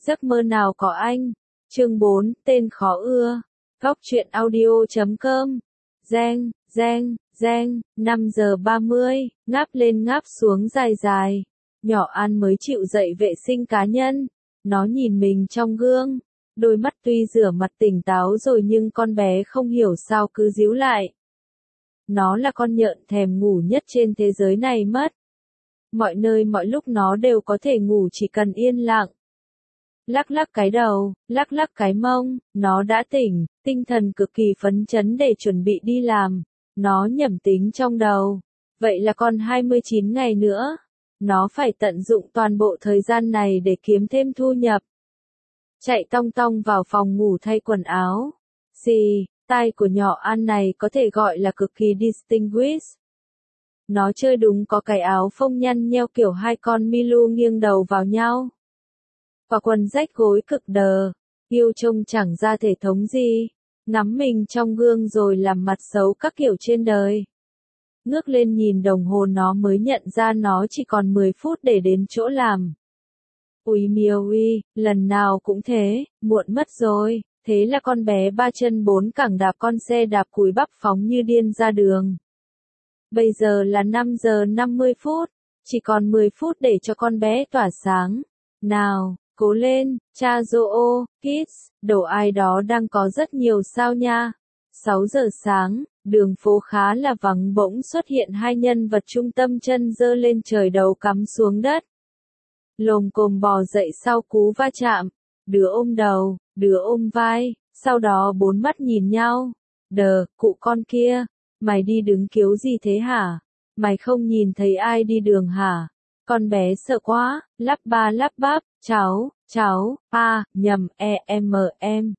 Giấc mơ nào có anh. Chương 4, tên khó ưa. Góc truyện audio.com. Reng, reng, reng, 5 giờ 30, ngáp lên ngáp xuống dài dài. Nhỏ An mới chịu dậy vệ sinh cá nhân. Nó nhìn mình trong gương. Đôi mắt tuy rửa mặt tỉnh táo rồi nhưng con bé không hiểu sao cứ díu lại. Nó là con nhện thèm ngủ nhất trên thế giới này mất. Mọi nơi mọi lúc nó đều có thể ngủ chỉ cần yên lặng. Lắc lắc cái đầu, lắc lắc cái mông, nó đã tỉnh, tinh thần cực kỳ phấn chấn để chuẩn bị đi làm. Nó nhẩm tính trong đầu. Vậy là còn 29 ngày nữa. Nó phải tận dụng toàn bộ thời gian này để kiếm thêm thu nhập. Chạy tong tong vào phòng ngủ thay quần áo. Xì, tai của nhỏ An này có thể gọi là cực kỳ distinguished. Nó chơi đúng có cái áo phông nhăn nheo kiểu hai con Milu nghiêng đầu vào nhau. Và quần rách gối cực đờ, yêu trông chẳng ra thể thống gì, ngắm mình trong gương rồi làm mặt xấu các kiểu trên đời. Ngước lên nhìn đồng hồ nó mới nhận ra nó chỉ còn 10 phút để đến chỗ làm. Ui miêu uy, lần nào cũng thế, muộn mất rồi, thế là con bé ba chân bốn cẳng đạp con xe đạp cùi bắp phóng như điên ra đường. Bây giờ là 5 giờ 50 phút, chỉ còn 10 phút để cho con bé tỏa sáng. Nào, cố lên, cha Joe, Kids, đồ ai đó đang có rất nhiều sao nha. 6 giờ sáng, đường phố khá là vắng bỗng xuất hiện hai nhân vật trung tâm chân giơ lên trời đầu cắm xuống đất. Lồm cồm bò dậy sau cú va chạm, đứa ôm đầu, đứa ôm vai, sau đó bốn mắt nhìn nhau. Đờ, cụ con kia, mày đi đứng kiếu gì thế hả? Mày không nhìn thấy ai đi đường hả? Con bé sợ quá, lắp ba lắp bắp, cháu, nhầm, em,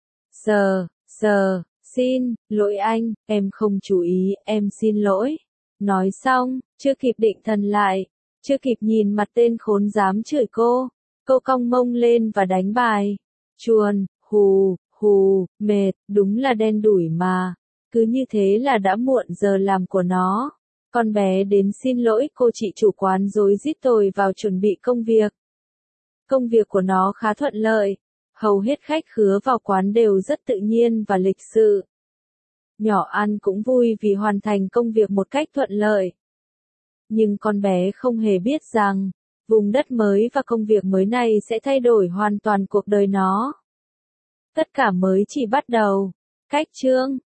xin, lỗi anh, em không chú ý, em xin lỗi. Nói xong, chưa kịp định thần lại, chưa kịp nhìn mặt tên khốn dám chửi cô cong mông lên và đánh bài. Chuồn, mệt, đúng là đen đủi mà. Cứ như thế là đã muộn giờ làm của nó. Con bé đến xin lỗi cô chị chủ quán rối rít tồi vào chuẩn bị công việc. Công việc của nó khá thuận lợi. Hầu hết khách khứa vào quán đều rất tự nhiên và lịch sự. Nhỏ An cũng vui vì hoàn thành công việc một cách thuận lợi. Nhưng con bé không hề biết rằng, vùng đất mới và công việc mới này sẽ thay đổi hoàn toàn cuộc đời nó. Tất cả mới chỉ bắt đầu. Cách chương